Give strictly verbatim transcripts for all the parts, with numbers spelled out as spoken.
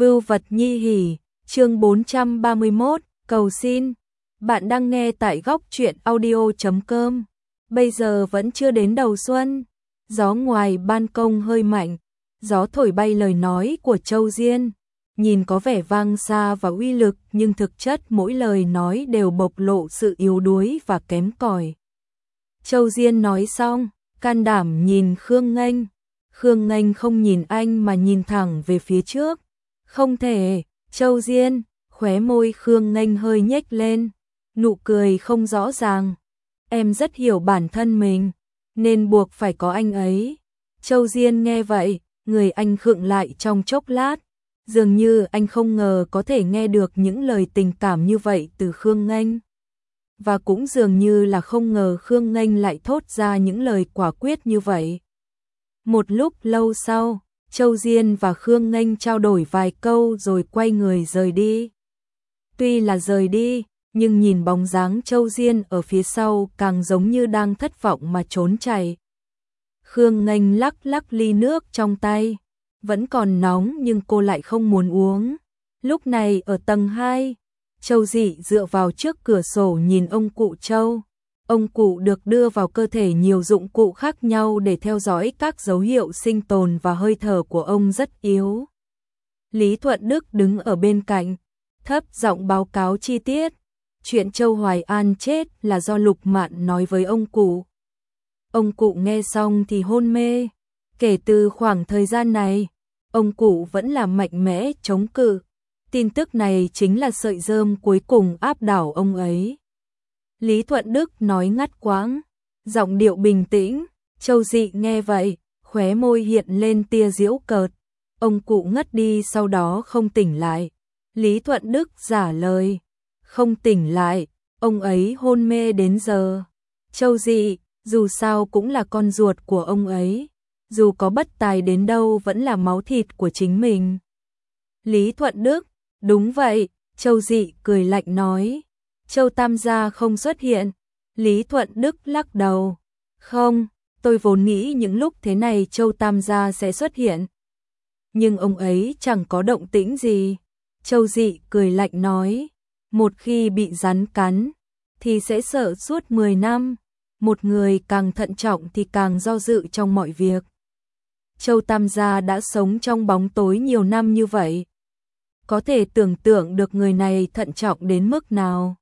Vưu vật nhi hỉ, chương bốn trăm ba mươi mốt, cầu xin. Bạn đang nghe tại góc truyện audio chấm com. Bây giờ vẫn chưa đến đầu xuân. Gió ngoài ban công hơi mạnh. Gió thổi bay lời nói của Châu Diên. Nhìn có vẻ vang xa và uy lực, nhưng thực chất mỗi lời nói đều bộc lộ sự yếu đuối và kém cỏi. Châu Diên nói xong, can đảm nhìn Khương Nghênh. Khương Nghênh không nhìn anh mà nhìn thẳng về phía trước. Không thể, Châu Diên, khóe môi Khương Nghênh hơi nhếch lên, nụ cười không rõ ràng. Em rất hiểu bản thân mình, nên buộc phải có anh ấy. Châu Diên nghe vậy, người anh khựng lại trong chốc lát. Dường như anh không ngờ có thể nghe được những lời tình cảm như vậy từ Khương Nghênh. Và cũng dường như là không ngờ Khương Nghênh lại thốt ra những lời quả quyết như vậy. Một lúc lâu sau, Châu Diên và Khương Nghênh trao đổi vài câu rồi quay người rời đi. Tuy là rời đi, nhưng nhìn bóng dáng Châu Diên ở phía sau càng giống như đang thất vọng mà trốn chạy. Khương Nghênh lắc lắc ly nước trong tay. Vẫn còn nóng nhưng cô lại không muốn uống. Lúc này ở tầng hai, Châu Dị dựa vào trước cửa sổ nhìn ông cụ Châu. Ông cụ được đưa vào cơ thể nhiều dụng cụ khác nhau để theo dõi các dấu hiệu sinh tồn và hơi thở của ông rất yếu. Lý Thuận Đức đứng ở bên cạnh, thấp giọng báo cáo chi tiết. Chuyện Châu Hoài An chết là do Lục Mạn nói với ông cụ. Ông cụ nghe xong thì hôn mê. Kể từ khoảng thời gian này, ông cụ vẫn là mạnh mẽ chống cự. Tin tức này chính là sợi rơm cuối cùng áp đảo ông ấy. Lý Thuận Đức nói ngắt quãng, giọng điệu bình tĩnh. Châu Dị nghe vậy, khóe môi hiện lên tia giễu cợt. Ông cụ ngất đi sau đó không tỉnh lại. Lý Thuận Đức giả lời, không tỉnh lại, ông ấy hôn mê đến giờ. Châu Dị, dù sao cũng là con ruột của ông ấy, dù có bất tài đến đâu vẫn là máu thịt của chính mình. Lý Thuận Đức, đúng vậy. Châu Dị cười lạnh nói. Châu Tam gia không xuất hiện. Lý Thuận Đức lắc đầu. Không, tôi vốn nghĩ những lúc thế này Châu Tam gia sẽ xuất hiện. Nhưng ông ấy chẳng có động tĩnh gì. Châu Dị cười lạnh nói. Một khi bị rắn cắn, thì sẽ sợ suốt mười năm. Một người càng thận trọng thì càng do dự trong mọi việc. Châu Tam gia đã sống trong bóng tối nhiều năm như vậy. Có thể tưởng tượng được người này thận trọng đến mức nào.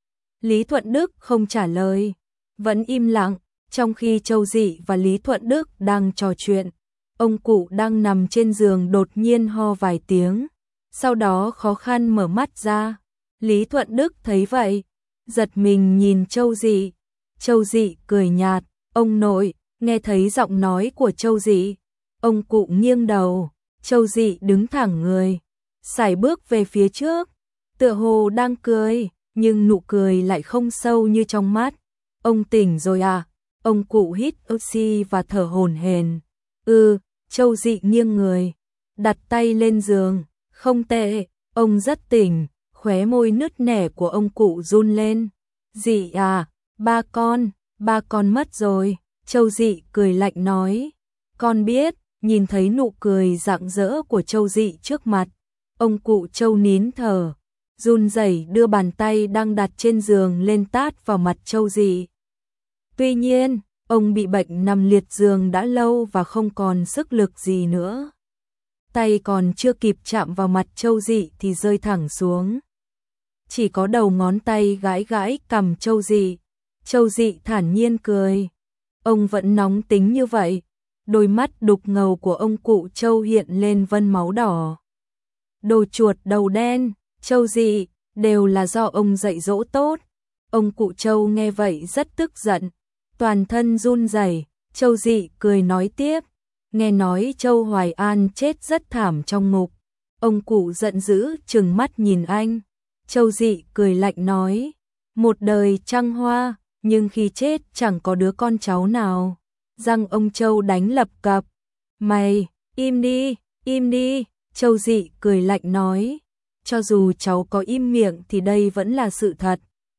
Lý Thuận Đức không trả lời, vẫn im lặng, trong khi Châu Dị và Lý Thuận Đức đang trò chuyện. Ông cụ đang nằm trên giường đột nhiên ho vài tiếng, sau đó khó khăn mở mắt ra. Lý Thuận Đức thấy vậy, giật mình nhìn Châu Dị. Châu Dị cười nhạt, ông nội. Nghe thấy giọng nói của Châu Dị, ông cụ nghiêng đầu. Châu Dị đứng thẳng người, sải bước về phía trước, tựa hồ đang cười, nhưng nụ cười lại không sâu như trong mắt. Ông tỉnh rồi à? Ông cụ hít oxy và thở hổn hển. Ừ. Châu Dị nghiêng người, đặt tay lên giường. Không tệ, ông rất tỉnh. Khóe môi nứt nẻ của ông cụ run lên. Dị à, ba con, ba con mất rồi. Châu Dị cười lạnh nói. Con biết. Nhìn thấy nụ cười rạng rỡ của Châu Dị trước mặt, ông cụ Châu nín thở, run rẩy đưa bàn tay đang đặt trên giường lên tát vào mặt Châu Dị. Tuy nhiên, ông bị bệnh nằm liệt giường đã lâu và không còn sức lực gì nữa. Tay còn chưa kịp chạm vào mặt Châu Dị thì rơi thẳng xuống. Chỉ có đầu ngón tay gãi gãi cằm Châu Dị. Châu Dị thản nhiên cười. Ông vẫn nóng tính như vậy. Đôi mắt đục ngầu của ông cụ Châu hiện lên vân máu đỏ. Đồ chuột đầu đen, Châu Dị, đều là do ông dạy dỗ tốt. Ông cụ Châu nghe vậy rất tức giận, toàn thân run rẩy. Châu Dị cười nói tiếp, nghe nói Châu Hoài An chết rất thảm trong ngục. Ông cụ giận dữ trừng mắt nhìn anh. Châu Dị cười lạnh nói, một đời trăng hoa, nhưng khi chết chẳng có đứa con cháu nào. Răng ông Châu đánh lập cập. Mày, im đi, im đi. Châu Dị cười lạnh nói, cho dù cháu có im miệng thì đây vẫn là sự thật.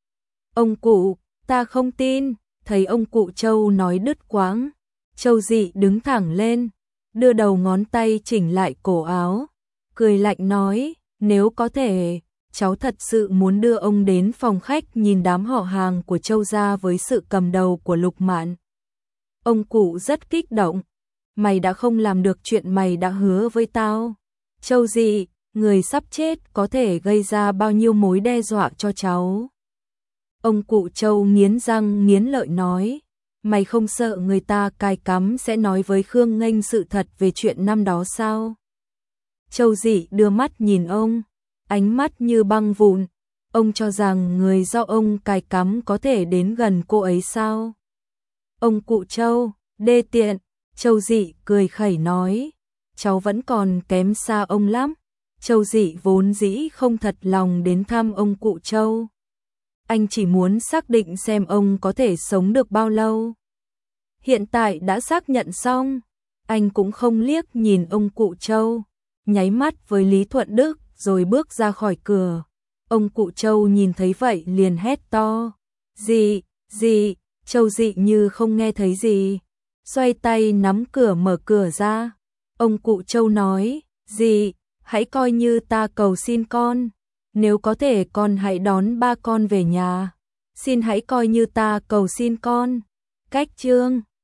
Ông cụ, ta không tin. Thấy ông cụ Châu nói đứt quãng, Châu Dị đứng thẳng lên, đưa đầu ngón tay chỉnh lại cổ áo. cười lạnh nói, nếu có thể, cháu thật sự muốn đưa ông đến phòng khách nhìn đám họ hàng của Châu gia với sự cầm đầu của Lục Mạn. Ông cụ rất kích động, mày đã không làm được chuyện mày đã hứa với tao. Châu Dị, người sắp chết có thể gây ra bao nhiêu mối đe dọa cho cháu. Ông cụ Châu nghiến răng nghiến lợi nói, mày không sợ người ta cài cắm sẽ nói với Khương Nghênh sự thật về chuyện năm đó sao? Châu Dị đưa mắt nhìn ông, ánh mắt như băng vụn. Ông cho rằng người do ông cài cắm có thể đến gần cô ấy sao? Ông cụ Châu, đê tiện. Châu Dị cười khẩy nói, cháu vẫn còn kém xa ông lắm. Châu Dị vốn dĩ không thật lòng đến thăm ông cụ Châu. Anh chỉ muốn xác định xem ông có thể sống được bao lâu. Hiện tại đã xác nhận xong, anh cũng không liếc nhìn ông cụ Châu, nháy mắt với Lý Thuận Đức rồi bước ra khỏi cửa. Ông cụ Châu nhìn thấy vậy liền hét to, gì, gì, Châu Dị như không nghe thấy gì, xoay tay nắm cửa mở cửa ra. Ông cụ Châu nói, gì, hãy coi như ta cầu xin con, nếu có thể con hãy đón ba con về nhà, xin hãy coi như ta cầu xin con. Cách chương